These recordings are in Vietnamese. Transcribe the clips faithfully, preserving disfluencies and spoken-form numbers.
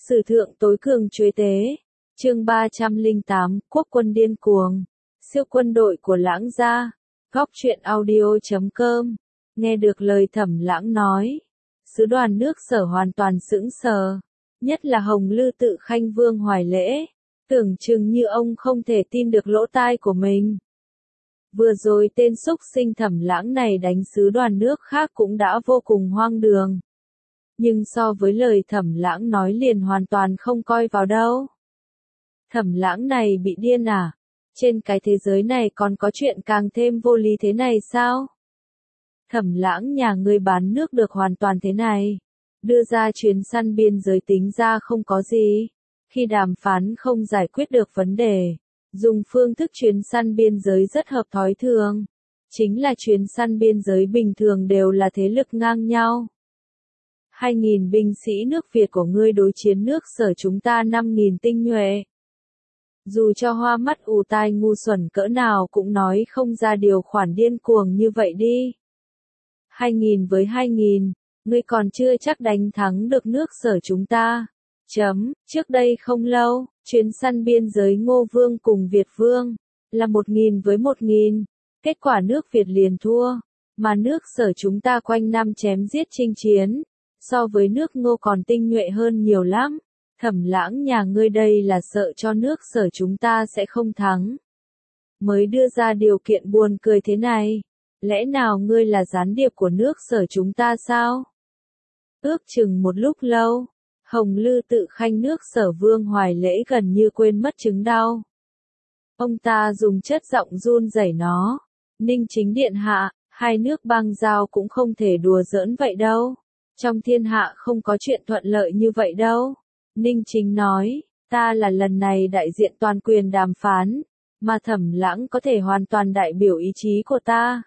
Sử thượng tối cường chuế tế. Chương ba trăm lẻ tám, quốc quân điên cuồng. Siêu quân đội của Lãng gia. Góc truyện audio chấm com. Nghe được lời Thẩm Lãng nói, sứ đoàn nước Sở hoàn toàn sững sờ, nhất là Hồng Lư Tự Khanh Vương Hoài Lễ, tưởng chừng như ông không thể tin được lỗ tai của mình. Vừa rồi tên xúc sinh Thẩm Lãng này đánh sứ đoàn nước khác cũng đã vô cùng hoang đường. Nhưng so với lời Thẩm Lãng nói liền hoàn toàn không coi vào đâu. Thẩm Lãng này bị điên à? Trên cái thế giới này còn có chuyện càng thêm vô lý thế này sao? Thẩm Lãng nhà ngươi bán nước được hoàn toàn thế này. Đưa ra chuyến săn biên giới tính ra không có gì. Khi đàm phán không giải quyết được vấn đề, dùng phương thức chuyến săn biên giới rất hợp thói thường. Chính là chuyến săn biên giới bình thường đều là thế lực ngang nhau. Hai nghìn binh sĩ nước Việt của ngươi đối chiến nước Sở chúng ta năm nghìn tinh nhuệ. Dù cho hoa mắt ù tai ngu xuẩn cỡ nào cũng nói không ra điều khoản điên cuồng như vậy đi. Hai nghìn với hai nghìn, ngươi còn chưa chắc đánh thắng được nước Sở chúng ta. Chấm, trước đây không lâu, chuyến săn biên giới Ngô Vương cùng Việt Vương, là một nghìn với một nghìn, kết quả nước Việt liền thua, mà nước Sở chúng ta quanh năm chém giết chinh chiến, so với nước Ngô còn tinh nhuệ hơn nhiều lắm. Thẩm Lãng nhà ngươi đây là sợ cho nước Sở chúng ta sẽ không thắng, mới đưa ra điều kiện buồn cười thế này. Lẽ nào ngươi là gián điệp của nước Sở chúng ta sao? Ước chừng một lúc lâu, Hồng Lư Tự Khanh nước Sở Vương Hoài Lễ gần như quên mất chứng đau. Ông ta dùng chất giọng run rẩy nó. Ninh Chính điện hạ, hai nước bang giao cũng không thể đùa giỡn vậy đâu. Trong thiên hạ không có chuyện thuận lợi như vậy đâu. Ninh Chính nói, ta là lần này đại diện toàn quyền đàm phán, mà Thẩm Lãng có thể hoàn toàn đại biểu ý chí của ta.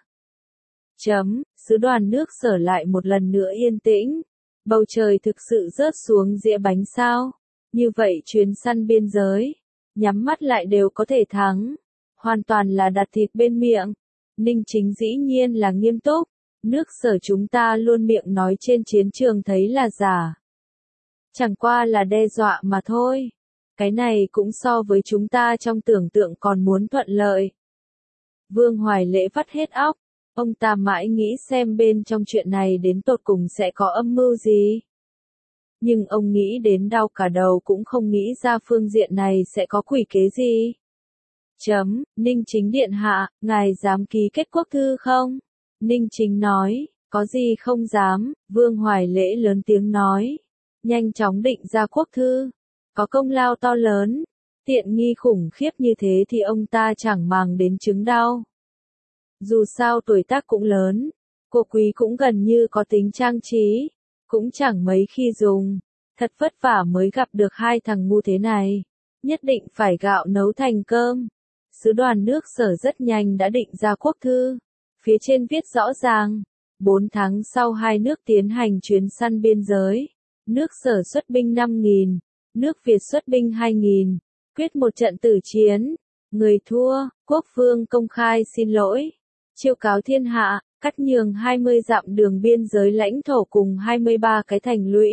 Chấm, sứ đoàn nước Sở lại một lần nữa yên tĩnh. Bầu trời thực sự rớt xuống dĩa bánh sao? Như vậy chuyến săn biên giới, nhắm mắt lại đều có thể thắng. Hoàn toàn là đặt thịt bên miệng. Ninh Chính dĩ nhiên là nghiêm túc. Nước Sở chúng ta luôn miệng nói trên chiến trường thấy là giả. Chẳng qua là đe dọa mà thôi. Cái này cũng so với chúng ta trong tưởng tượng còn muốn thuận lợi. Vương Hoài Lễ vắt hết óc. Ông ta mãi nghĩ xem bên trong chuyện này đến tột cùng sẽ có âm mưu gì. Nhưng ông nghĩ đến đau cả đầu cũng không nghĩ ra phương diện này sẽ có quỷ kế gì. Chấm, Ninh Chính điện hạ, ngài dám ký kết quốc thư không? Ninh Chính nói, có gì không dám, Vương Hoài Lễ lớn tiếng nói. Nhanh chóng định ra quốc thư. Có công lao to lớn. Tiện nghi khủng khiếp như thế thì ông ta chẳng màng đến chứng đau. Dù sao tuổi tác cũng lớn, cô quý cũng gần như có tính trang trí, cũng chẳng mấy khi dùng, thật vất vả mới gặp được hai thằng ngu thế này, nhất định phải gạo nấu thành cơm. Sứ đoàn nước Sở rất nhanh đã định ra quốc thư, phía trên viết rõ ràng, bốn tháng sau hai nước tiến hành chuyến săn biên giới, nước Sở xuất binh năm nghìn, nước Việt xuất binh hai nghìn, quyết một trận tử chiến, người thua, quốc vương công khai xin lỗi. Chiêu cáo thiên hạ, cắt nhường hai mươi dặm đường biên giới lãnh thổ cùng hai mươi ba cái thành lũy.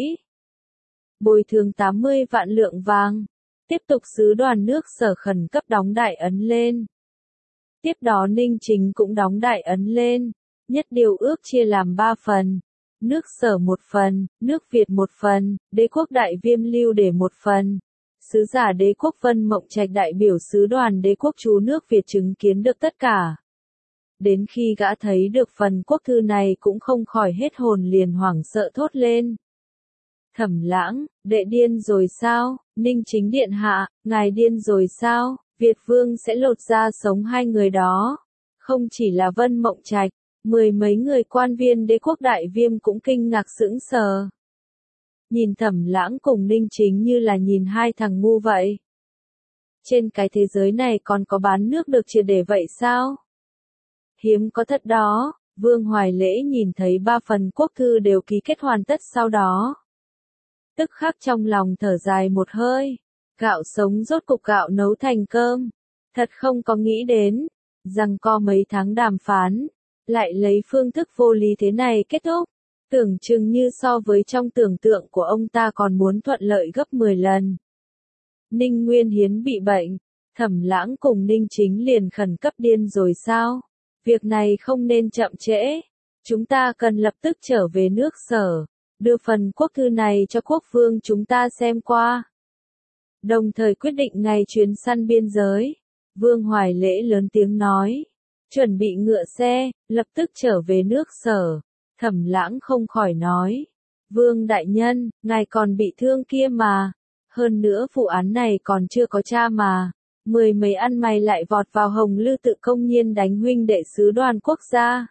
Bồi thường tám mươi vạn lượng vàng. Tiếp tục sứ đoàn nước Sở khẩn cấp đóng đại ấn lên. Tiếp đó Ninh Chính cũng đóng đại ấn lên. Nhất điều ước chia làm ba phần. Nước Sở một phần, nước Việt một phần, đế quốc Đại Viêm Lưu để một phần. Sứ giả đế quốc Vân Mộng Trạch đại biểu sứ đoàn đế quốc chú nước Việt chứng kiến được tất cả. Đến khi gã thấy được phần quốc thư này cũng không khỏi hết hồn liền hoảng sợ thốt lên. Thẩm Lãng, đệ điên rồi sao? Ninh Chính điện hạ, ngài điên rồi sao? Việt Vương sẽ lột ra sống hai người đó. Không chỉ là Vân Mộng Trạch, mười mấy người quan viên đế quốc Đại Viêm cũng kinh ngạc sững sờ. Nhìn Thẩm Lãng cùng Ninh Chính như là nhìn hai thằng ngu vậy. Trên cái thế giới này còn có bán nước được triệt để vậy sao? Hiếm có thật đó. Vương Hoài Lễ nhìn thấy ba phần quốc thư đều ký kết hoàn tất sau đó. Tức khắc trong lòng thở dài một hơi. Gạo sống rốt cục gạo nấu thành cơm. Thật không có nghĩ đến, rằng co mấy tháng đàm phán, lại lấy phương thức vô lý thế này kết thúc. Tưởng chừng như so với trong tưởng tượng của ông ta còn muốn thuận lợi gấp mười lần. Ninh Nguyên Hiến bị bệnh, Thẩm Lãng cùng Ninh Chính liền khẩn cấp điên rồi sao? Việc này không nên chậm trễ. Chúng ta cần lập tức trở về nước Sở, đưa phần quốc thư này cho quốc vương chúng ta xem qua. Đồng thời quyết định ngày chuyến săn biên giới. Vương Hoài Lễ lớn tiếng nói. Chuẩn bị ngựa xe, lập tức trở về nước Sở. Thẩm Lãng không khỏi nói. Vương đại nhân, ngài còn bị thương kia mà. Hơn nữa vụ án này còn chưa có tra mà. Mười mấy ăn mày lại vọt vào Hồng Lư tự công nhiên đánh huynh đệ sứ đoàn quốc gia.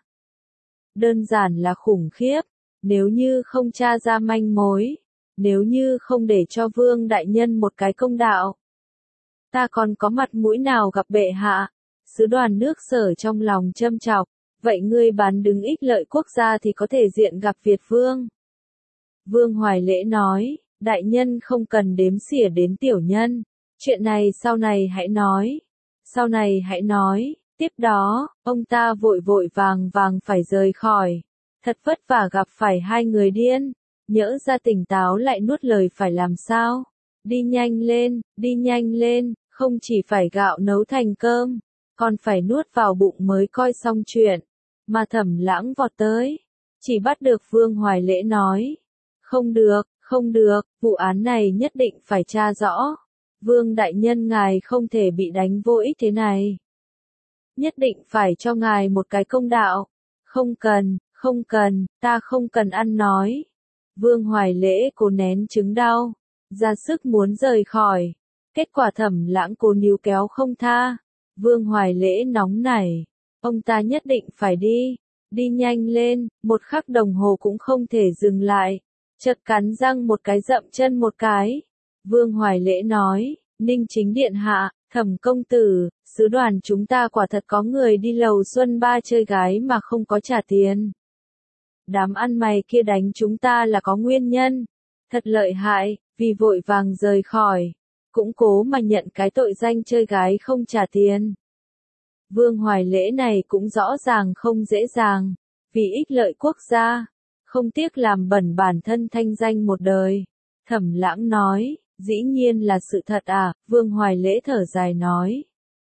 Đơn giản là khủng khiếp. Nếu như không tra ra manh mối. Nếu như không để cho Vương đại nhân một cái công đạo. Ta còn có mặt mũi nào gặp bệ hạ. Sứ đoàn nước Sở trong lòng châm chọc. Vậy ngươi bán đứng ích lợi quốc gia thì có thể diện gặp Việt Vương. Vương Hoài Lễ nói, đại nhân không cần đếm xỉa đến tiểu nhân. Chuyện này sau này hãy nói. Sau này hãy nói. Tiếp đó, ông ta vội vội vàng vàng phải rời khỏi. Thật vất vả gặp phải hai người điên. Nhỡ ra tỉnh táo lại nuốt lời phải làm sao. Đi nhanh lên, đi nhanh lên, không chỉ phải gạo nấu thành cơm, còn phải nuốt vào bụng mới coi xong chuyện. Mà Thẩm Lãng vọt tới, chỉ bắt được Vương Hoài Lễ nói. Không được, không được, vụ án này nhất định phải tra rõ. Vương đại nhân ngài không thể bị đánh vô ích thế này. Nhất định phải cho ngài một cái công đạo. Không cần, không cần, ta không cần ăn nói. Vương Hoài Lễ cố nén chứng đau, ra sức muốn rời khỏi. Kết quả Thẩm Lãng cố níu kéo không tha. Vương Hoài Lễ nóng nảy. Ông ta nhất định phải đi. Đi nhanh lên, một khắc đồng hồ cũng không thể dừng lại. Chợt cắn răng một cái dậm chân một cái. Vương Hoài Lễ nói, Ninh Chính điện hạ, Thẩm công tử, sứ đoàn chúng ta quả thật có người đi lầu Xuân Ba chơi gái mà không có trả tiền. Đám ăn mày kia đánh chúng ta là có nguyên nhân. Thật lợi hại, vì vội vàng rời khỏi. Cũng cố mà nhận cái tội danh chơi gái không trả tiền. Vương Hoài Lễ này cũng rõ ràng không dễ dàng. Vì ích lợi quốc gia. Không tiếc làm bẩn bản thân thanh danh một đời. Thẩm Lãng nói, dĩ nhiên là sự thật à, Vương Hoài Lễ thở dài nói.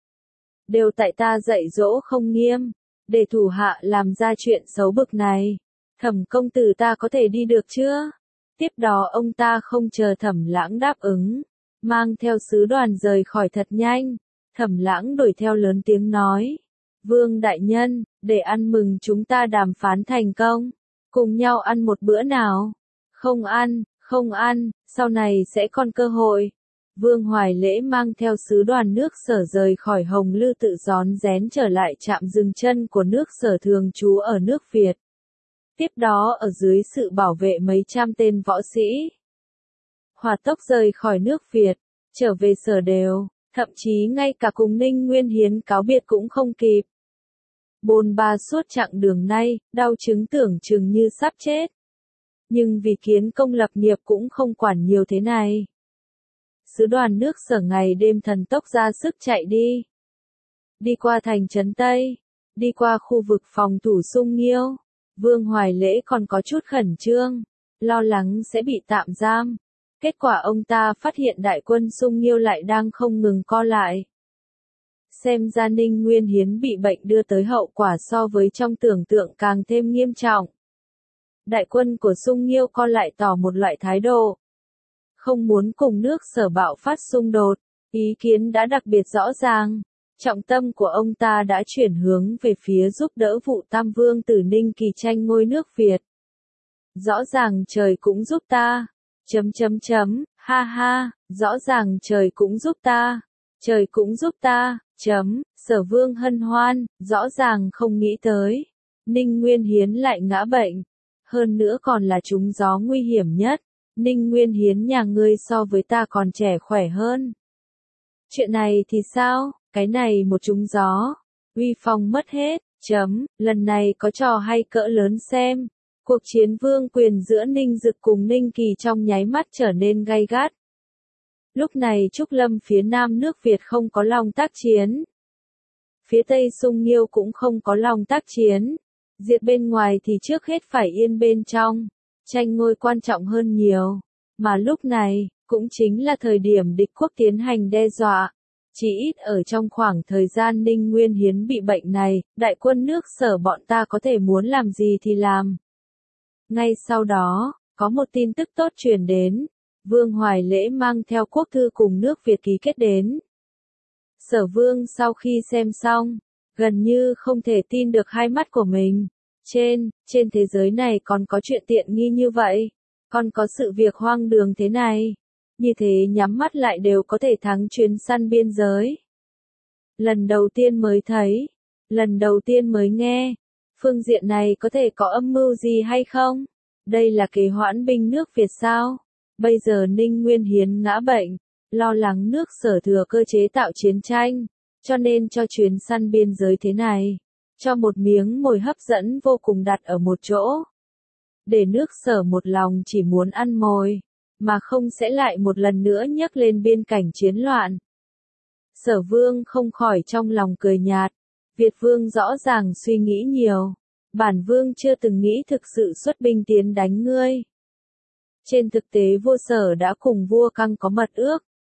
Đều tại ta dạy dỗ không nghiêm, để thủ hạ làm ra chuyện xấu bực này. Thẩm công tử ta có thể đi được chưa? Tiếp đó ông ta không chờ Thẩm Lãng đáp ứng, mang theo sứ đoàn rời khỏi thật nhanh. Thẩm Lãng đuổi theo lớn tiếng nói, Vương đại nhân, để ăn mừng chúng ta đàm phán thành công, cùng nhau ăn một bữa nào? Không ăn, không ăn, sau này sẽ còn cơ hội. Vương Hoài Lễ mang theo sứ đoàn nước Sở rời khỏi Hồng Lư tự rón rén trở lại trạm dừng chân của nước Sở thường trú ở nước Việt. Tiếp đó ở dưới sự bảo vệ mấy trăm tên võ sĩ, hỏa tốc rời khỏi nước Việt, trở về Sở đều, thậm chí ngay cả cùng Ninh Nguyên Hiến cáo biệt cũng không kịp. Bôn ba suốt chặng đường nay, đau chứng tưởng chừng như sắp chết. Nhưng vì kiến công lập nghiệp cũng không quản nhiều thế này. Sứ đoàn nước Sở ngày đêm thần tốc ra sức chạy đi. Đi qua thành trấn Tây, đi qua khu vực phòng thủ Sung Nghiêu. Vương Hoài Lễ còn có chút khẩn trương, lo lắng sẽ bị tạm giam. Kết quả ông ta phát hiện đại quân Sung Nghiêu lại đang không ngừng co lại. Xem ra Ninh Nguyên Hiến bị bệnh đưa tới hậu quả so với trong tưởng tượng càng thêm nghiêm trọng. Đại quân của Sung Nghiêu co lại tỏ một loại thái độ. Không muốn cùng nước Sở bạo phát xung đột, ý kiến đã đặc biệt rõ ràng. Trọng tâm của ông ta đã chuyển hướng về phía giúp đỡ vụ Tam Vương tử Ninh Kỳ tranh ngôi nước Việt. Rõ ràng trời cũng giúp ta. Chấm chấm chấm, ha ha, rõ ràng trời cũng giúp ta. Trời cũng giúp ta, chấm, Sở Vương hân hoan, rõ ràng không nghĩ tới. Ninh Nguyên Hiến lại ngã bệnh. Hơn nữa còn là trúng gió nguy hiểm nhất. Ninh Nguyên Hiến nhà ngươi so với ta còn trẻ khỏe hơn. Chuyện này thì sao? Cái này một trúng gió, uy phong mất hết, chấm, lần này có trò hay cỡ lớn xem. Cuộc chiến vương quyền giữa Ninh Dực cùng Ninh Kỳ trong nháy mắt trở nên gay gắt. Lúc này Trúc Lâm phía nam nước Việt không có lòng tác chiến. Phía tây Sung Nghiêu cũng không có lòng tác chiến. Diệt bên ngoài thì trước hết phải yên bên trong. tranh ngôi quan trọng hơn nhiều. Mà lúc này, cũng chính là thời điểm địch quốc tiến hành đe dọa. Chỉ ít ở trong khoảng thời gian Ninh Nguyên Hiến bị bệnh này, đại quân nước Sở bọn ta có thể muốn làm gì thì làm. Ngay sau đó, có một tin tức tốt truyền đến. Vương Hoài Lễ mang theo quốc thư cùng nước Việt ký kết đến. Sở Vương sau khi xem xong, gần như không thể tin được hai mắt của mình. Trên, trên thế giới này còn có chuyện tiện nghi như vậy, còn có sự việc hoang đường thế này. Như thế nhắm mắt lại đều có thể thắng chuyến săn biên giới. Lần đầu tiên mới thấy, lần đầu tiên mới nghe, phương diện này có thể có âm mưu gì hay không? Đây là kế hoãn binh nước Việt sao? Bây giờ Ninh Nguyên Hiến ngã bệnh, lo lắng nước Sở thừa cơ chế tạo chiến tranh, cho nên cho chuyến săn biên giới thế này, cho một miếng mồi hấp dẫn vô cùng đặt ở một chỗ. Để nước Sở một lòng chỉ muốn ăn mồi, mà không sẽ lại một lần nữa nhắc lên biên cảnh chiến loạn. Sở Vương không khỏi trong lòng cười nhạt, Việt Vương rõ ràng suy nghĩ nhiều, bản Vương chưa từng nghĩ thực sự xuất binh tiến đánh ngươi. Trên thực tế vua Sở đã cùng vua Căng có mật ước.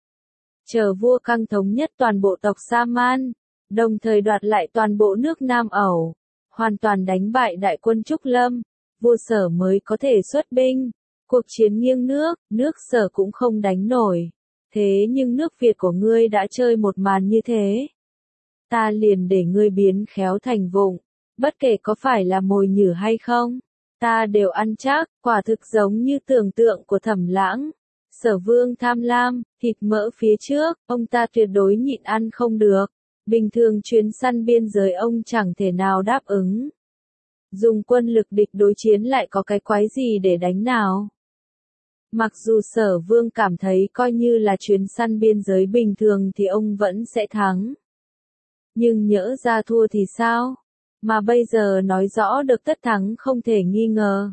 Chờ vua Căng thống nhất toàn bộ tộc Sa Man, đồng thời đoạt lại toàn bộ nước Nam Ẩu, hoàn toàn đánh bại đại quân Trúc Lâm, vua Sở mới có thể xuất binh. Cuộc chiến nghiêng nước, nước Sở cũng không đánh nổi. Thế nhưng nước Việt của ngươi đã chơi một màn như thế. Ta liền để ngươi biến khéo thành vụng, bất kể có phải là mồi nhử hay không. Ta đều ăn chắc, quả thực giống như tưởng tượng của Thẩm Lãng. Sở Vương tham lam, thịt mỡ phía trước, ông ta tuyệt đối nhịn ăn không được. Bình thường chuyến săn biên giới ông chẳng thể nào đáp ứng. Dùng quân lực địch đối chiến lại có cái quái gì để đánh nào. Mặc dù Sở Vương cảm thấy coi như là chuyến săn biên giới bình thường thì ông vẫn sẽ thắng. Nhưng nhỡ ra thua thì sao? Mà bây giờ nói rõ được tất thắng không thể nghi ngờ.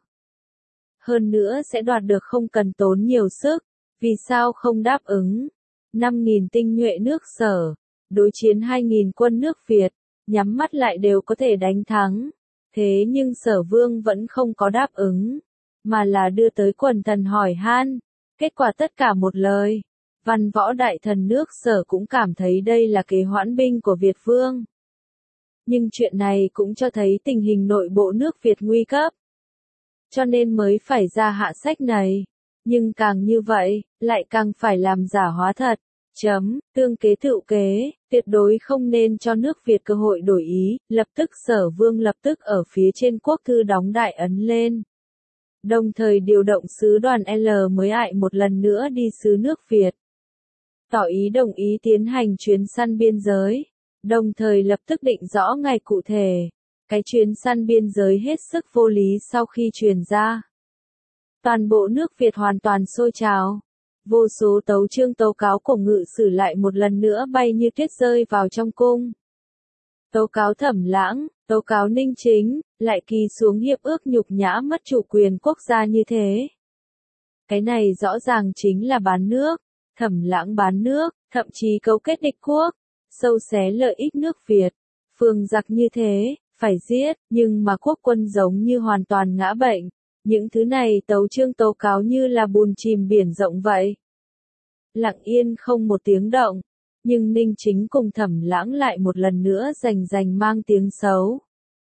Hơn nữa sẽ đoạt được không cần tốn nhiều sức, vì sao không đáp ứng? năm nghìn tinh nhuệ nước Sở, đối chiến hai nghìn quân nước Việt, nhắm mắt lại đều có thể đánh thắng. Thế nhưng Sở Vương vẫn không có đáp ứng, mà là đưa tới quần thần hỏi han. Kết quả tất cả một lời. Văn võ đại thần nước Sở cũng cảm thấy đây là kế hoãn binh của Việt Vương. Nhưng chuyện này cũng cho thấy tình hình nội bộ nước Việt nguy cấp. Cho nên mới phải ra hạ sách này. Nhưng càng như vậy, lại càng phải làm giả hóa thật. Chấm, tương kế tựu kế, tuyệt đối không nên cho nước Việt cơ hội đổi ý. Lập tức Sở Vương lập tức ở phía trên quốc thư đóng đại ấn lên. Đồng thời điều động sứ đoàn L mới ại một lần nữa đi sứ nước Việt. Tỏ ý đồng ý tiến hành chuyến săn biên giới. Đồng thời lập tức định rõ ngày cụ thể. Cái chuyến săn biên giới hết sức vô lý sau khi truyền ra. Toàn bộ nước Việt hoàn toàn sôi trào. Vô số tấu chương tố cáo của ngự sử lại một lần nữa bay như tuyết rơi vào trong cung. Tố cáo Thẩm Lãng, tố cáo Ninh Chính, lại ký xuống hiệp ước nhục nhã mất chủ quyền quốc gia như thế. Cái này rõ ràng chính là bán nước, Thẩm Lãng bán nước, thậm chí cấu kết địch quốc, sâu xé lợi ích nước Việt. Phương giặc như thế, phải giết, nhưng mà quốc quân giống như hoàn toàn ngã bệnh. Những thứ này tấu chương tố cáo như là bùn chìm biển rộng vậy. Lặng yên không một tiếng động. Nhưng Ninh Chính cùng Thẩm Lãng lại một lần nữa rành rành mang tiếng xấu.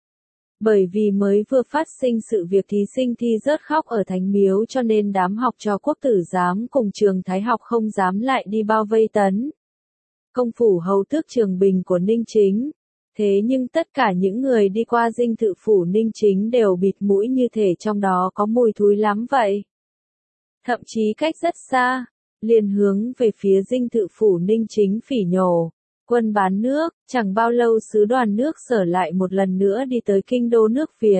Bởi vì mới vừa phát sinh sự việc thí sinh thi rớt khóc ở Thánh Miếu cho nên đám học trò quốc tử giám cùng trường Thái học không dám lại đi bao vây tấn. Công phủ hầu tước Trường Bình của Ninh Chính. Thế nhưng tất cả những người đi qua dinh thự phủ Ninh Chính đều bịt mũi như thể trong đó có mùi thúi lắm vậy. Thậm chí cách rất xa, liền hướng về phía dinh thự phủ Ninh Chính phỉ nhổ. Quân bán nước, chẳng bao lâu sứ đoàn nước Sở lại một lần nữa đi tới kinh đô nước Việt.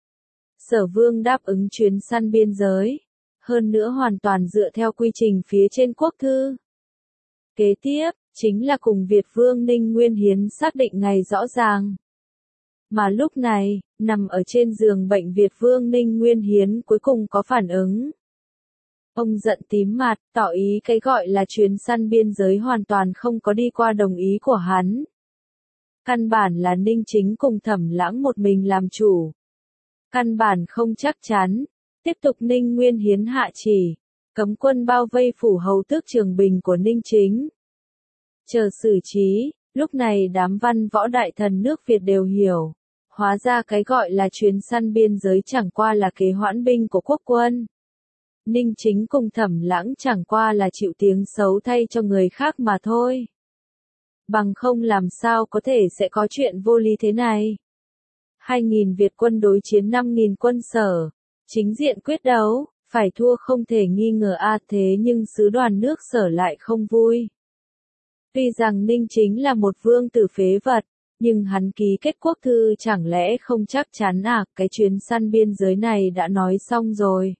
Sở Vương đáp ứng chuyến săn biên giới, hơn nữa hoàn toàn dựa theo quy trình phía trên quốc thư. Kế tiếp, chính là cùng Việt Vương Ninh Nguyên Hiến xác định ngày rõ ràng. Mà lúc này, nằm ở trên giường bệnh Việt Vương Ninh Nguyên Hiến cuối cùng có phản ứng. Ông giận tím mặt, tỏ ý cái gọi là chuyến săn biên giới hoàn toàn không có đi qua đồng ý của hắn. Căn bản là Ninh Chính cùng Thẩm Lãng một mình làm chủ. Căn bản không chắc chắn. Tiếp tục Ninh Nguyên Hiến hạ chỉ, cấm quân bao vây phủ hầu tước Trường Bình của Ninh Chính. Chờ xử trí, lúc này đám văn võ đại thần nước Việt đều hiểu. Hóa ra cái gọi là chuyến săn biên giới chẳng qua là kế hoãn binh của quốc quân. Ninh Chính cùng Thẩm Lãng chẳng qua là chịu tiếng xấu thay cho người khác mà thôi. Bằng không làm sao có thể sẽ có chuyện vô lý thế này. Hai nghìn Việt quân đối chiến năm nghìn quân Sở, chính diện quyết đấu, phải thua không thể nghi ngờ a à, thế nhưng sứ đoàn nước Sở lại không vui. Tuy rằng Ninh Chính là một vương tử phế vật, nhưng hắn ký kết quốc thư chẳng lẽ không chắc chắn à, cái chuyến săn biên giới này đã nói xong rồi.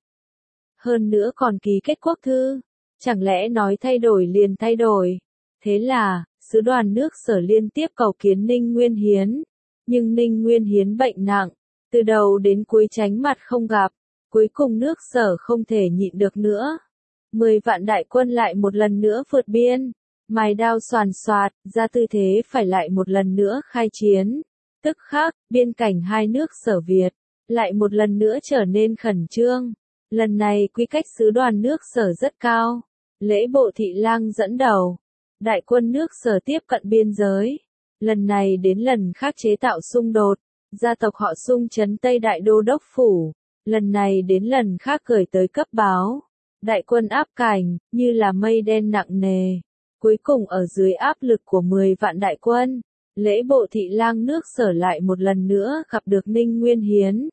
Hơn nữa còn ký kết quốc thư, chẳng lẽ nói thay đổi liền thay đổi. Thế là, sứ đoàn nước Sở liên tiếp cầu kiến Ninh Nguyên Hiến, nhưng Ninh Nguyên Hiến bệnh nặng, từ đầu đến cuối tránh mặt không gặp, cuối cùng nước Sở không thể nhịn được nữa. Mười vạn đại quân lại một lần nữa vượt biên, mài đao xoàn xoạt, ra tư thế phải lại một lần nữa khai chiến. Tức khắc, biên cảnh hai nước Sở Việt, lại một lần nữa trở nên khẩn trương. Lần này quy cách sứ đoàn nước Sở rất cao, Lễ Bộ Thị Lang dẫn đầu. Đại quân nước Sở tiếp cận biên giới. Lần này đến lần khác chế tạo xung đột, gia tộc họ Xung trấn Tây Đại Đô Đốc Phủ. Lần này đến lần khác gửi tới cấp báo. Đại quân áp cảnh, như là mây đen nặng nề. Cuối cùng ở dưới áp lực của mười vạn đại quân, Lễ Bộ Thị Lang nước Sở lại một lần nữa gặp được Ninh Nguyên Hiến.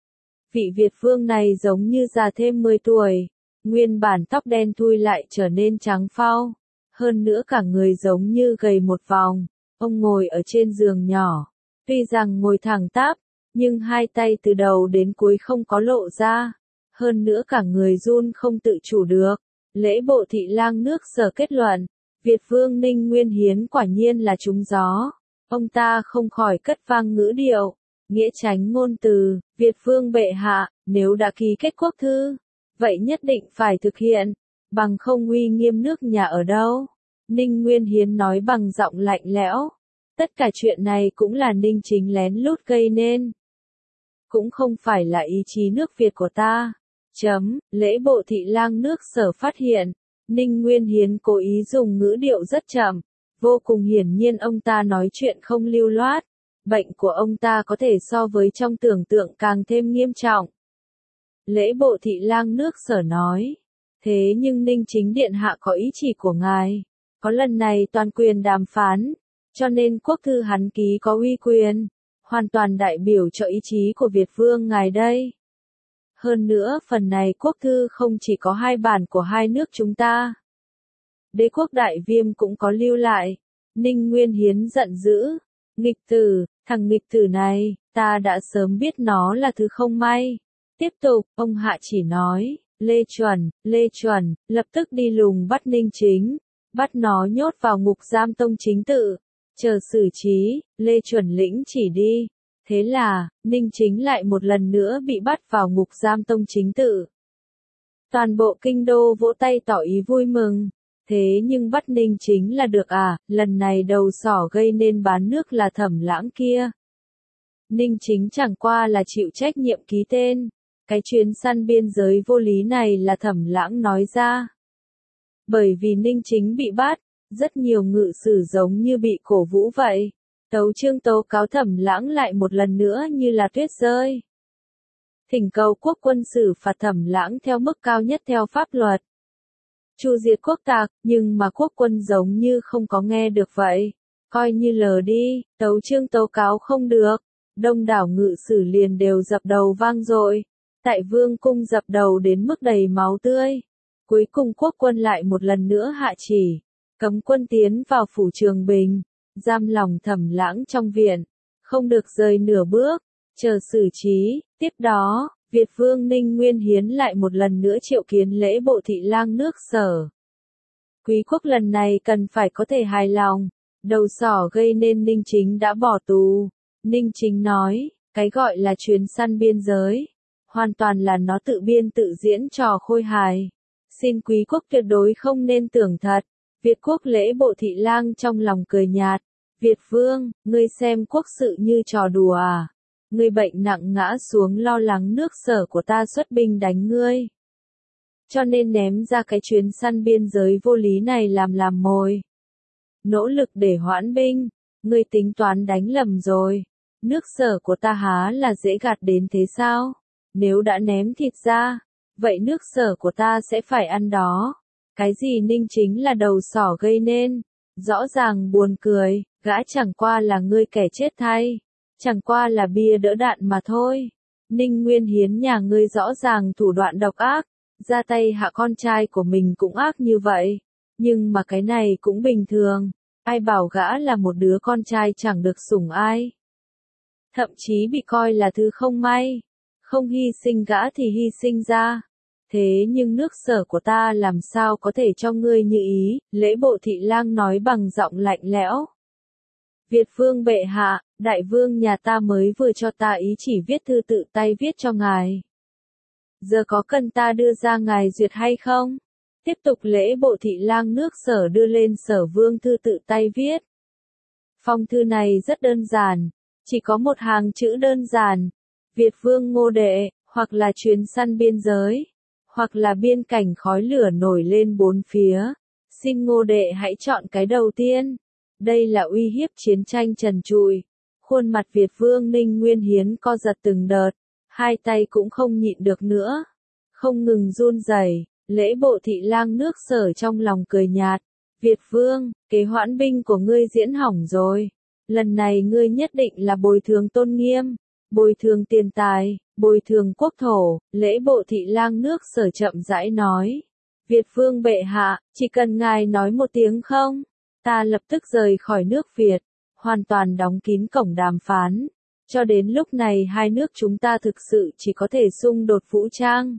Vị Việt vương này giống như già thêm mười tuổi, nguyên bản tóc đen thui lại trở nên trắng phau, hơn nữa cả người giống như gầy một vòng. Ông ngồi ở trên giường nhỏ, tuy rằng ngồi thẳng tắp, nhưng hai tay từ đầu đến cuối không có lộ ra, hơn nữa cả người run không tự chủ được. Lễ Bộ Thị Lang nước Sở kết luận, Việt vương Ninh Nguyên Hiến quả nhiên là trúng gió. Ông ta không khỏi cất vang ngữ điệu, nghĩa tránh ngôn từ, Việt vương bệ hạ, nếu đã ký kết quốc thư, vậy nhất định phải thực hiện, bằng không uy nghiêm nước nhà ở đâu. Ninh Nguyên Hiến nói bằng giọng lạnh lẽo, tất cả chuyện này cũng là Ninh Chính lén lút gây nên. Cũng không phải là ý chí nước Việt của ta. Chấm, Lễ Bộ Thị Lang nước Sở phát hiện, Ninh Nguyên Hiến cố ý dùng ngữ điệu rất chậm, vô cùng hiển nhiên ông ta nói chuyện không lưu loát. Bệnh của ông ta có thể so với trong tưởng tượng càng thêm nghiêm trọng. Lễ Bộ Thị Lang nước Sở nói, thế nhưng Ninh Chính điện hạ có ý chỉ của ngài, có lần này toàn quyền đàm phán, cho nên quốc thư hắn ký có uy quyền, hoàn toàn đại biểu cho ý chí của Việt vương ngài đây. Hơn nữa phần này quốc thư không chỉ có hai bản của hai nước chúng ta. Đế quốc Đại Viêm cũng có lưu lại. Ninh Nguyên Hiến giận dữ, nghịch tử, thằng nghịch tử này, ta đã sớm biết nó là thứ không may. Tiếp tục, ông hạ chỉ nói, Lê Chuẩn, Lê Chuẩn, lập tức đi lùng bắt Ninh Chính, bắt nó nhốt vào ngục giam Tông Chính tự, chờ xử trí. Lê Chuẩn lĩnh chỉ đi. Thế là, Ninh Chính lại một lần nữa bị bắt vào ngục giam Tông Chính tự. Toàn bộ kinh đô vỗ tay tỏ ý vui mừng. Thế nhưng bắt Ninh Chính là được à, lần này đầu sỏ gây nên bán nước là Thẩm Lãng kia. Ninh Chính chẳng qua là chịu trách nhiệm ký tên. Cái chuyến săn biên giới vô lý này là Thẩm Lãng nói ra. Bởi vì Ninh Chính bị bắt, rất nhiều ngự sử giống như bị cổ vũ vậy. Tấu chương tố cáo Thẩm Lãng lại một lần nữa như là tuyết rơi. Thỉnh cầu quốc quân xử phạt Thẩm Lãng theo mức cao nhất theo pháp luật. Chu diệt quốc tặc, nhưng mà quốc quân giống như không có nghe được vậy. Coi như lờ đi, tấu chương tố cáo không được. Đông đảo ngự sử liền đều dập đầu vang dội. Tại vương cung dập đầu đến mức đầy máu tươi. Cuối cùng quốc quân lại một lần nữa hạ chỉ. Cấm quân tiến vào phủ Trường Bình. Giam lòng Thẩm Lãng trong viện. Không được rời nửa bước. Chờ xử trí. Tiếp đó, Việt vương Ninh Nguyên Hiến lại một lần nữa triệu kiến Lễ Bộ Thị Lang nước Sở. Quý quốc lần này cần phải có thể hài lòng. Đầu sỏ gây nên Ninh Chính đã bỏ tù. Ninh Chính nói, cái gọi là chuyến săn biên giới, hoàn toàn là nó tự biên tự diễn trò khôi hài. Xin quý quốc tuyệt đối không nên tưởng thật. Việt quốc Lễ Bộ Thị Lang trong lòng cười nhạt. Việt vương, ngươi xem quốc sự như trò đùa à? ngươi bệnh nặng ngã xuống lo lắng nước Sở của ta xuất binh đánh ngươi. Cho nên ném ra cái chuyến săn biên giới vô lý này làm làm mồi. Nỗ lực để hoãn binh, ngươi tính toán đánh lầm rồi. Nước Sở của ta há là dễ gạt đến thế sao? Nếu đã ném thịt ra, vậy nước Sở của ta sẽ phải ăn đó. Cái gì Ninh Chính là đầu sỏ gây nên, rõ ràng buồn cười, gã chẳng qua là ngươi kẻ chết thay, chẳng qua là bia đỡ đạn mà thôi. Ninh Nguyên Hiến nhà ngươi rõ ràng thủ đoạn độc ác, ra tay hạ con trai của mình cũng ác như vậy, nhưng mà cái này cũng bình thường, ai bảo gã là một đứa con trai chẳng được sủng ai. Thậm chí bị coi là thứ không may, không hy sinh gã thì hy sinh ra. Thế nhưng nước Sở của ta làm sao có thể cho ngươi như ý, Lễ Bộ Thị Lang nói bằng giọng lạnh lẽo. Việt vương bệ hạ, đại vương nhà ta mới vừa cho ta ý chỉ viết thư tự tay viết cho ngài. Giờ có cần ta đưa ra ngài duyệt hay không? Tiếp tục Lễ Bộ Thị Lang nước Sở đưa lên Sở vương thư tự tay viết. Phong thư này rất đơn giản, chỉ có một hàng chữ đơn giản. Việt vương Ngô Đệ, hoặc là chuyến săn biên giới, hoặc là biên cảnh khói lửa nổi lên bốn phía. Xin Ngô Đệ hãy chọn cái đầu tiên. Đây là uy hiếp chiến tranh trần trụi. Khuôn mặt Việt vương Ninh Nguyên Hiến co giật từng đợt, hai tay cũng không nhịn được nữa, không ngừng run rẩy. Lễ Bộ Thị Lang nước Sở trong lòng cười nhạt. Việt vương, kế hoãn binh của ngươi diễn hỏng rồi. Lần này ngươi nhất định là bồi thường tôn nghiêm, bồi thường tiền tài, bồi thường quốc thổ. Lễ Bộ Thị Lang nước Sở chậm rãi nói. Việt vương bệ hạ, chỉ cần ngài nói một tiếng không, ta lập tức rời khỏi nước Việt, hoàn toàn đóng kín cổng đàm phán. Cho đến lúc này hai nước chúng ta thực sự chỉ có thể xung đột vũ trang.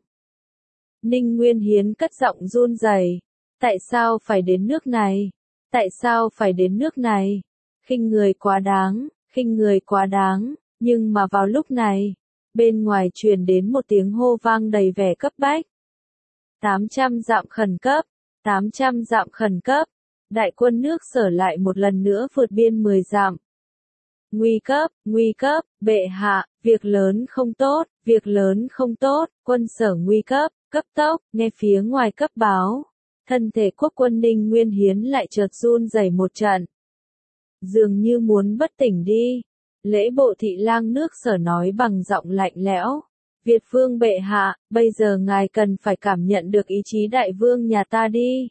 Ninh Nguyên Hiến cất giọng run rẩy. Tại sao phải đến nước này? Tại sao phải đến nước này? Khinh người quá đáng, khinh người quá đáng. Nhưng mà vào lúc này, bên ngoài truyền đến một tiếng hô vang đầy vẻ cấp bách. tám trăm dặm khẩn cấp, tám trăm dặm khẩn cấp. Đại quân nước Sở lại một lần nữa vượt biên mười dặm. Nguy cấp, nguy cấp, bệ hạ, việc lớn không tốt, việc lớn không tốt, quân Sở nguy cấp, cấp tốc. Nghe phía ngoài cấp báo, thân thể quốc quân Ninh Nguyên Hiến lại chợt run rẩy một trận. Dường như muốn bất tỉnh đi. Lễ Bộ Thị Lang nước Sở nói bằng giọng lạnh lẽo. Việt vương bệ hạ, bây giờ ngài cần phải cảm nhận được ý chí đại vương nhà ta đi.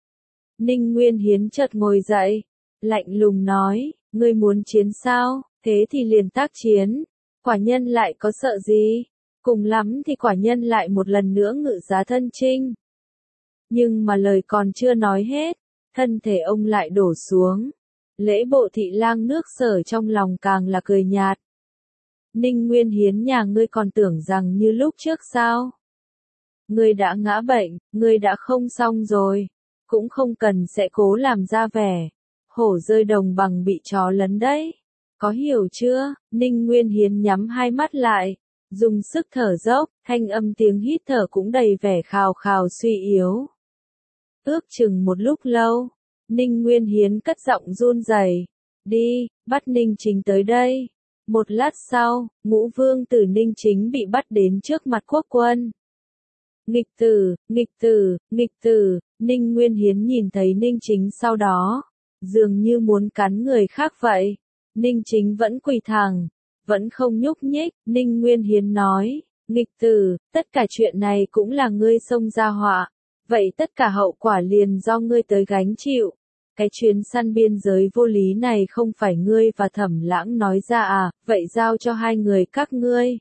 Ninh Nguyên Hiến chợt ngồi dậy, lạnh lùng nói, ngươi muốn chiến sao, thế thì liền tác chiến. Quả nhân lại có sợ gì? Cùng lắm thì quả nhân lại một lần nữa ngự giá thân chinh. Nhưng mà lời còn chưa nói hết, thân thể ông lại đổ xuống. Lễ Bộ Thị Lang nước Sở trong lòng càng là cười nhạt. Ninh Nguyên Hiến nhà ngươi còn tưởng rằng như lúc trước sao? Ngươi đã ngã bệnh, ngươi đã không xong rồi, cũng không cần sẽ cố làm ra vẻ. Hổ rơi đồng bằng bị chó lấn đấy. Có hiểu chưa? Ninh Nguyên Hiến nhắm hai mắt lại, dùng sức thở dốc, thanh âm tiếng hít thở cũng đầy vẻ khào khào suy yếu. Ước chừng một lúc lâu, Ninh Nguyên Hiến cất giọng run rẩy, đi, bắt Ninh Chính tới đây. Một lát sau, Ngũ Vương tử Ninh Chính bị bắt đến trước mặt quốc quân. Nghịch tử, nghịch tử, nghịch tử. Ninh Nguyên Hiến nhìn thấy Ninh Chính sau đó, dường như muốn cắn người khác vậy. Ninh Chính vẫn quỳ thẳng, vẫn không nhúc nhích. Ninh Nguyên Hiến nói, nghịch tử, tất cả chuyện này cũng là ngươi xông ra họa, vậy tất cả hậu quả liền do ngươi tới gánh chịu. Cái chuyến săn biên giới vô lý này không phải ngươi và Thẩm Lãng nói ra à, vậy giao cho hai người các ngươi.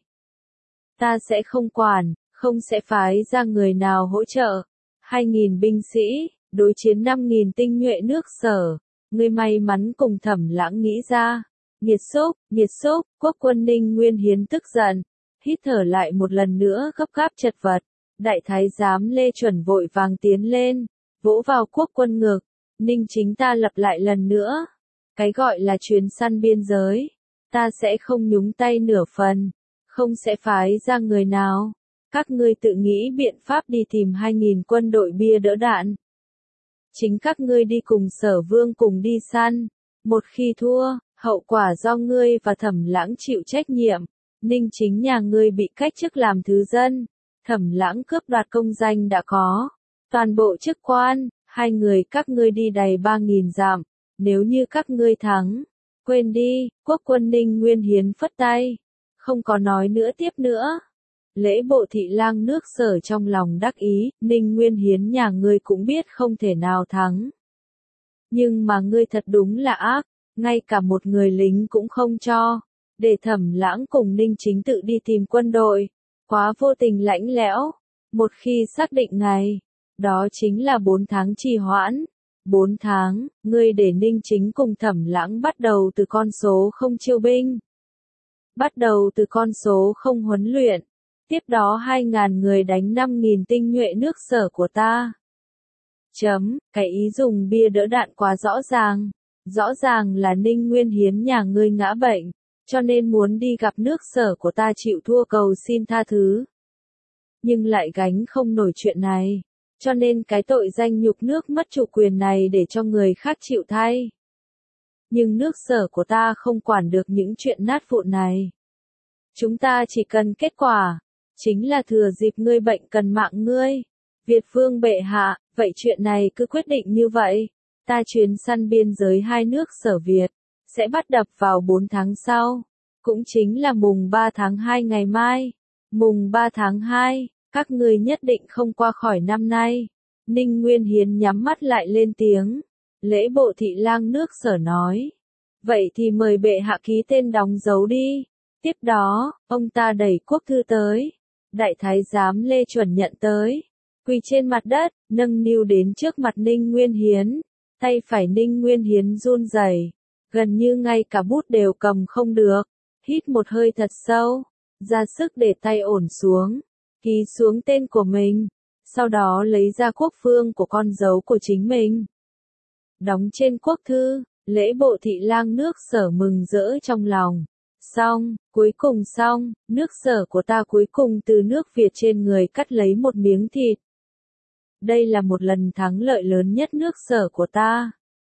Ta sẽ không quản, không sẽ phái ra người nào hỗ trợ. Hai nghìn binh sĩ, đối chiến năm nghìn tinh nhuệ nước Sở. Ngươi may mắn cùng Thẩm Lãng nghĩ ra. Nghiệt xúc, nghiệt xúc, quốc quân Ninh Nguyên Hiến tức giận. Hít thở lại một lần nữa gấp gáp chật vật. Đại thái giám Lê Chuẩn vội vàng tiến lên, vỗ vào quốc quân ngực. Ninh Chính ta lặp lại lần nữa. Cái gọi là chuyến săn biên giới, ta sẽ không nhúng tay nửa phần, không sẽ phái ra người nào. Các ngươi tự nghĩ biện pháp đi tìm hai nghìn quân đội bia đỡ đạn. Chính các ngươi đi cùng Sở Vương cùng đi săn. Một khi thua, hậu quả do ngươi và Thẩm Lãng chịu trách nhiệm. Ninh Chính nhà ngươi bị cách chức làm thứ dân, Thẩm Lãng cướp đoạt công danh đã có, toàn bộ chức quan, hai người các ngươi đi đầy ba nghìn dặm, nếu như các ngươi thắng, quên đi, quốc quân Ninh Nguyên Hiến phất tay, không có nói nữa tiếp nữa. Lễ bộ thị lang nước Sở trong lòng đắc ý, Ninh Nguyên Hiến nhà ngươi cũng biết không thể nào thắng. Nhưng mà ngươi thật đúng là ác, ngay cả một người lính cũng không cho, để Thẩm Lãng cùng Ninh Chính tự đi tìm quân đội, quá vô tình lãnh lẽo. Một khi xác định ngày, đó chính là bốn tháng trì hoãn. Bốn tháng, ngươi để Ninh Chính cùng Thẩm Lãng bắt đầu từ con số không chiêu binh. Bắt đầu từ con số không huấn luyện. Tiếp đó hai ngàn người đánh năm nghìn tinh nhuệ nước Sở của ta. Chấm, cái ý dùng bia đỡ đạn quá rõ ràng. Rõ ràng là Ninh Nguyên Hiến nhà ngươi ngã bệnh, cho nên muốn đi gặp nước Sở của ta chịu thua cầu xin tha thứ. Nhưng lại gánh không nổi chuyện này, cho nên cái tội danh nhục nước mất chủ quyền này để cho người khác chịu thay. Nhưng nước Sở của ta không quản được những chuyện nát vụn này. Chúng ta chỉ cần kết quả, chính là thừa dịp ngươi bệnh cần mạng ngươi. Việt vương bệ hạ, vậy chuyện này cứ quyết định như vậy. Ta chuyến săn biên giới hai nước Sở Việt, sẽ bắt đập vào bốn tháng sau, cũng chính là mùng ba tháng hai ngày mai. Mùng ba tháng hai, các ngươi nhất định không qua khỏi năm nay. Ninh Nguyên Hiến nhắm mắt lại lên tiếng. Lễ bộ thị lang nước Sở nói. Vậy thì mời bệ hạ ký tên đóng dấu đi. Tiếp đó, ông ta đẩy quốc thư tới. Đại thái giám Lê Chuẩn nhận tới. Quỳ trên mặt đất, nâng niu đến trước mặt Ninh Nguyên Hiến. Tay phải Ninh Nguyên Hiến run rẩy, gần như ngay cả bút đều cầm không được. Hít một hơi thật sâu, ra sức để tay ổn xuống, ký xuống tên của mình, sau đó lấy ra quốc phương của con dấu của chính mình. Đóng trên quốc thư, lễ bộ thị lang nước Sở mừng rỡ trong lòng. Xong, cuối cùng xong, nước Sở của ta cuối cùng từ nước Việt trên người cắt lấy một miếng thịt. Đây là một lần thắng lợi lớn nhất nước Sở của ta.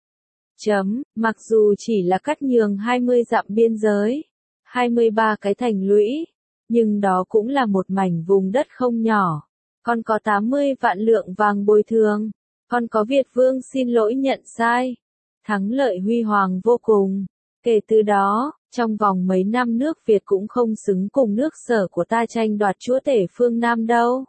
Chấm, mặc dù chỉ là cắt nhường hai mươi dặm biên giới, hai mươi ba cái thành lũy, nhưng đó cũng là một mảnh vùng đất không nhỏ. Còn có tám mươi vạn lượng vàng bồi thường, còn có Việt vương xin lỗi nhận sai. Thắng lợi huy hoàng vô cùng. Kể từ đó, trong vòng mấy năm nước Việt cũng không xứng cùng nước Sở của ta tranh đoạt chúa tể phương Nam đâu.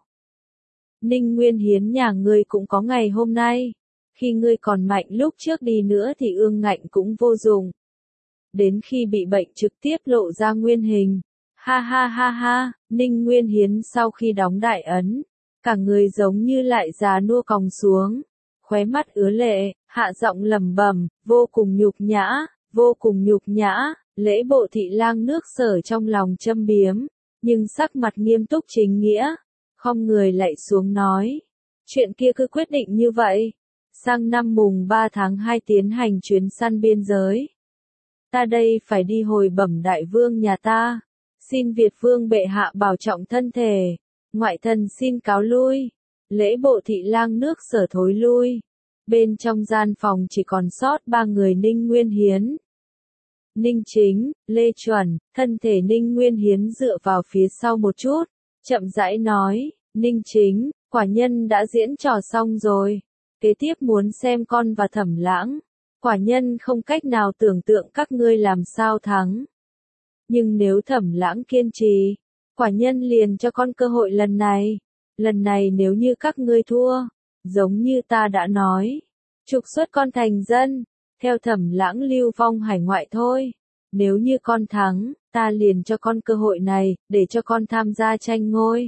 Ninh Nguyên Hiến nhà ngươi cũng có ngày hôm nay. Khi ngươi còn mạnh lúc trước đi nữa thì ương ngạnh cũng vô dụng. Đến khi bị bệnh trực tiếp lộ ra nguyên hình. Ha ha ha ha, Ninh Nguyên Hiến sau khi đóng đại ấn, cả người giống như lại già nua còng xuống, khóe mắt ứa lệ, hạ giọng lẩm bẩm, vô cùng nhục nhã, vô cùng nhục nhã. Lễ bộ thị lang nước Sở trong lòng châm biếm, nhưng sắc mặt nghiêm túc chính nghĩa. Khom người lạy xuống nói. Chuyện kia cứ quyết định như vậy. Sang năm mùng ba tháng hai tiến hành chuyến săn biên giới. Ta đây phải đi hồi bẩm đại vương nhà ta. Xin Việt vương bệ hạ bảo trọng thân thể. Ngoại thần xin cáo lui. Lễ bộ thị lang nước Sở thối lui. Bên trong gian phòng chỉ còn sót ba người Ninh Nguyên Hiến. Ninh Chính, Lê Chuẩn, thân thể Ninh Nguyên Hiến dựa vào phía sau một chút. Chậm rãi nói, Ninh Chính, quả nhân đã diễn trò xong rồi. Kế tiếp muốn xem con và Thẩm Lãng. Quả nhân không cách nào tưởng tượng các ngươi làm sao thắng. Nhưng nếu Thẩm Lãng kiên trì, quả nhân liền cho con cơ hội lần này. Lần này nếu như các ngươi thua, giống như ta đã nói, trục xuất con thành dân, theo Thẩm Lãng lưu vong hải ngoại thôi. Nếu như con thắng, ta liền cho con cơ hội này, để cho con tham gia tranh ngôi.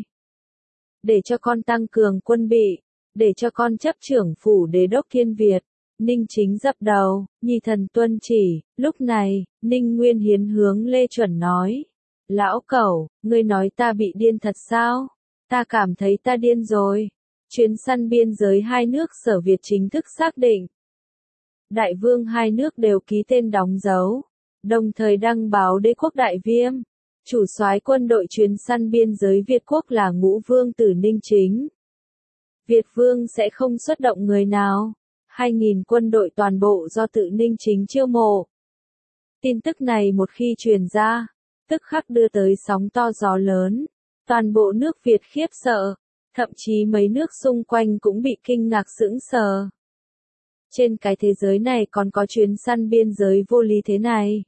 Để cho con tăng cường quân bị, để cho con chấp trưởng phủ đế đốc Thiên Việt. Ninh Chính dập đầu, nhi thần tuân chỉ. Lúc này, Ninh Nguyên Hiến hướng Lê Chuẩn nói. Lão cẩu, ngươi nói ta bị điên thật sao? Ta cảm thấy ta điên rồi. Chuyến săn biên giới hai nước Sở Việt chính thức xác định. Đại vương hai nước đều ký tên đóng dấu, đồng thời đăng báo đế quốc Đại Viêm. Chủ soái quân đội chuyến săn biên giới Việt quốc là Ngũ Vương tử Ninh Chính. Việt vương sẽ không xuất động người nào. hai nghìn quân đội toàn bộ do tự Ninh Chính chiêu mộ. Tin tức này một khi truyền ra, tức khắc đưa tới sóng to gió lớn. Toàn bộ nước Việt khiếp sợ, thậm chí mấy nước xung quanh cũng bị kinh ngạc sững sờ. Trên cái thế giới này còn có chuyến săn biên giới vô lý thế này.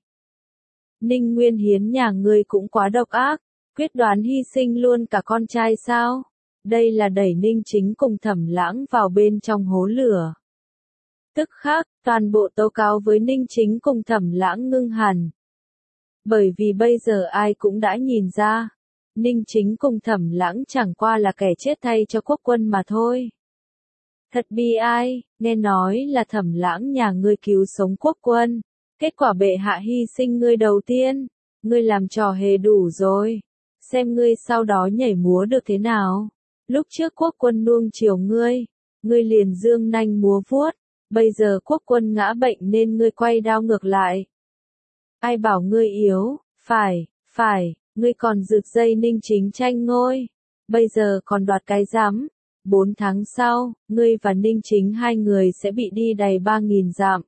Ninh Nguyên Hiến nhà ngươi cũng quá độc ác, quyết đoán hy sinh luôn cả con trai sao? Đây là đẩy Ninh Chính cùng Thẩm Lãng vào bên trong hố lửa. Tức khắc, toàn bộ tố cáo với Ninh Chính cùng Thẩm Lãng ngưng hẳn. Bởi vì bây giờ ai cũng đã nhìn ra, Ninh Chính cùng Thẩm Lãng chẳng qua là kẻ chết thay cho quốc quân mà thôi. Thật bi ai, nghe nói là Thẩm Lãng nhà ngươi cứu sống quốc quân, kết quả bệ hạ hy sinh ngươi đầu tiên, ngươi làm trò hề đủ rồi, xem ngươi sau đó nhảy múa được thế nào. Lúc trước quốc quân nuông chiều ngươi, ngươi liền dương nanh múa vuốt, bây giờ quốc quân ngã bệnh nên ngươi quay đao ngược lại. Ai bảo ngươi yếu, phải, phải, ngươi còn rực dây Ninh Chính tranh ngôi, bây giờ còn đoạt cái rắm. Bốn tháng sau, ngươi và Ninh Chính hai người sẽ bị đi đầy ba nghìn dặm.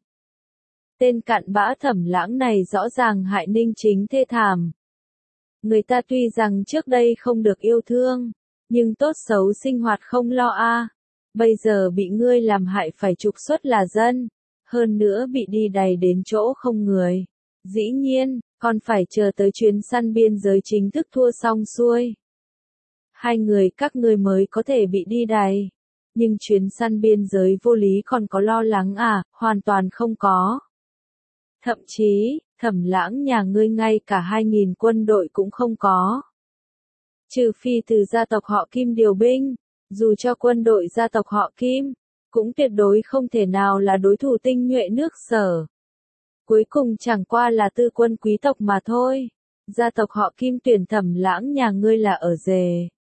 Tên cặn bã Thẩm Lãng này rõ ràng hại Ninh Chính thê thảm. Người ta tuy rằng trước đây không được yêu thương, nhưng tốt xấu sinh hoạt không lo a. Bây giờ bị ngươi làm hại phải trục xuất là dân, hơn nữa bị đi đầy đến chỗ không người. Dĩ nhiên, còn phải chờ tới chuyến săn biên giới chính thức thua xong xuôi. Hai người các ngươi mới có thể bị đi đầy. Nhưng chuyến săn biên giới vô lý còn có lo lắng à, hoàn toàn không có. Thậm chí, Thẩm Lãng nhà ngươi ngay cả hai nghìn quân đội cũng không có. Trừ phi từ gia tộc họ Kim điều binh, dù cho quân đội gia tộc họ Kim, cũng tuyệt đối không thể nào là đối thủ tinh nhuệ nước Sở. Cuối cùng chẳng qua là tư quân quý tộc mà thôi. Gia tộc họ Kim tuyển Thẩm Lãng nhà ngươi là ở rề.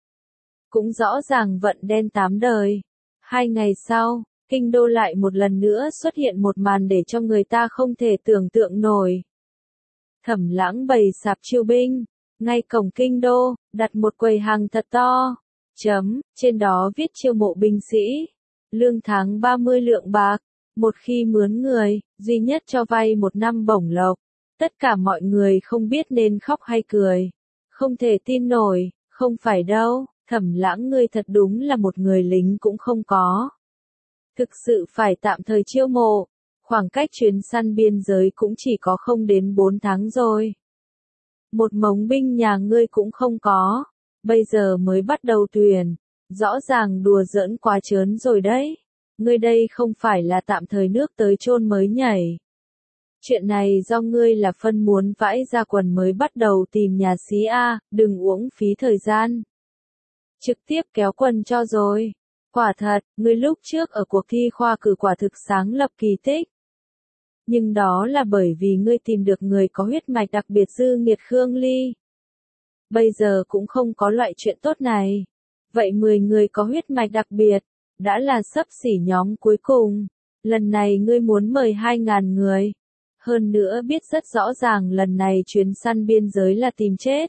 Cũng rõ ràng vận đen tám đời. Hai ngày sau, kinh đô lại một lần nữa xuất hiện một màn để cho người ta không thể tưởng tượng nổi. Thẩm Lãng bày sạp chiêu binh, ngay cổng kinh đô, đặt một quầy hàng thật to. Chấm, trên đó viết chiêu mộ binh sĩ. Lương tháng ba mươi lượng bạc. Một khi mướn người, duy nhất cho vay một năm bổng lộc. Tất cả mọi người không biết nên khóc hay cười. Không thể tin nổi, không phải đâu, Thẩm Lãng ngươi thật đúng là một người lính cũng không có. Thực sự phải tạm thời chiêu mộ, khoảng cách chuyến săn biên giới cũng chỉ có không đến bốn tháng rồi. Một mống binh nhà ngươi cũng không có, bây giờ mới bắt đầu tuyển, rõ ràng đùa giỡn quá trớn rồi đấy. Ngươi đây không phải là tạm thời nước tới chôn mới nhảy. Chuyện này do ngươi là phân muốn vãi ra quần mới bắt đầu tìm nhà xí A, đừng uổng phí thời gian. Trực tiếp kéo quần cho rồi. Quả thật, ngươi lúc trước ở cuộc thi khoa cử quả thực sáng lập kỳ tích. Nhưng đó là bởi vì ngươi tìm được người có huyết mạch đặc biệt dư nghiệt Khương Ly. Bây giờ cũng không có loại chuyện tốt này. Vậy mười người có huyết mạch đặc biệt, đã là xấp xỉ nhóm cuối cùng. Lần này ngươi muốn mời hai ngàn người. Hơn nữa biết rất rõ ràng lần này chuyến săn biên giới là tìm chết.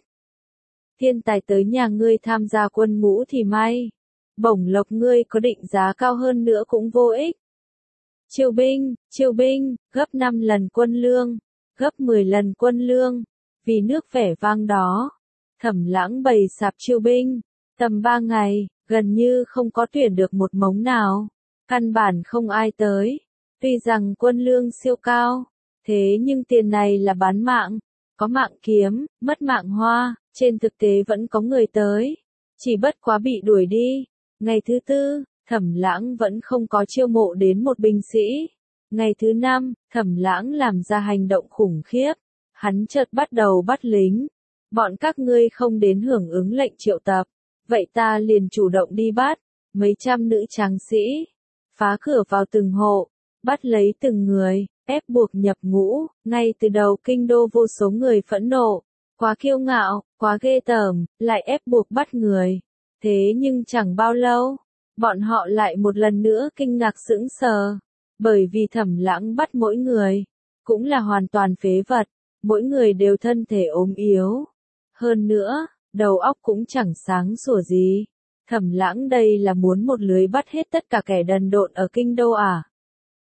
Thiên tài tới nhà ngươi tham gia quân ngũ thì may. Bổng lộc ngươi có định giá cao hơn nữa cũng vô ích. Chiêu binh, chiêu binh, gấp năm lần quân lương, gấp mười lần quân lương. Vì nước vẻ vang đó, Thẩm Lãng bày sạp chiêu binh. Tầm ba ngày, gần như không có tuyển được một mống nào. Căn bản không ai tới. Tuy rằng quân lương siêu cao, thế nhưng tiền này là bán mạng. Có mạng kiếm, mất mạng hoa, trên thực tế vẫn có người tới. Chỉ bất quá bị đuổi đi. Ngày thứ tư, Thẩm Lãng vẫn không có chiêu mộ đến một binh sĩ. Ngày thứ năm, Thẩm Lãng làm ra hành động khủng khiếp. Hắn chợt bắt đầu bắt lính. Bọn các ngươi không đến hưởng ứng lệnh triệu tập. Vậy ta liền chủ động đi bắt. Mấy trăm nữ tráng sĩ. Phá cửa vào từng hộ. Bắt lấy từng người. Ép buộc nhập ngũ. Ngay từ đầu kinh đô vô số người phẫn nộ. Quá kiêu ngạo, quá ghê tởm, lại ép buộc bắt người. Thế nhưng chẳng bao lâu, bọn họ lại một lần nữa kinh ngạc sững sờ. Bởi vì Thẩm Lãng bắt mỗi người, cũng là hoàn toàn phế vật, mỗi người đều thân thể ốm yếu. Hơn nữa, đầu óc cũng chẳng sáng sủa gì. Thẩm Lãng đây là muốn một lưới bắt hết tất cả kẻ đần độn ở kinh đô à?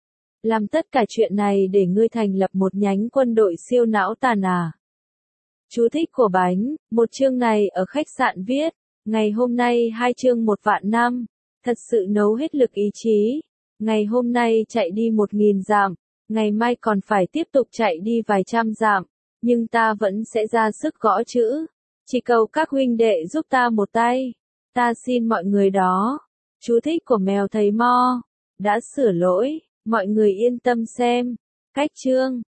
Làm tất cả chuyện này để ngươi thành lập một nhánh quân đội siêu não tàn à? Chú thích của bánh, một chương này ở khách sạn viết, ngày hôm nay hai chương một vạn năm, thật sự nấu hết lực ý chí. Ngày hôm nay chạy đi một nghìn dặm, ngày mai còn phải tiếp tục chạy đi vài trăm dặm, nhưng ta vẫn sẽ ra sức gõ chữ. Chỉ cầu các huynh đệ giúp ta một tay. Ta xin mọi người đó. Chú thích của mèo thầy Mo. Đã sửa lỗi, mọi người yên tâm xem. Cách chương